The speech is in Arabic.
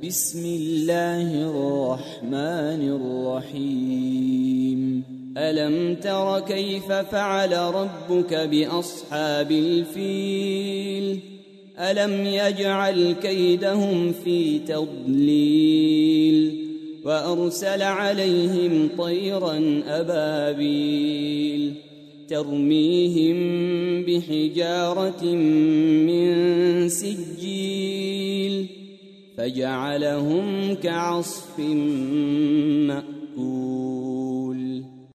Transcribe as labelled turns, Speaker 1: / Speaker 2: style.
Speaker 1: بسم الله الرحمن الرحيم ألم تر كيف فعل ربك بأصحاب الفيل ألم يجعل كيدهم في تضليل وأرسل عليهم طيرا أبابيل ترميهم بحجارة من سجيل فجعلهم كعصف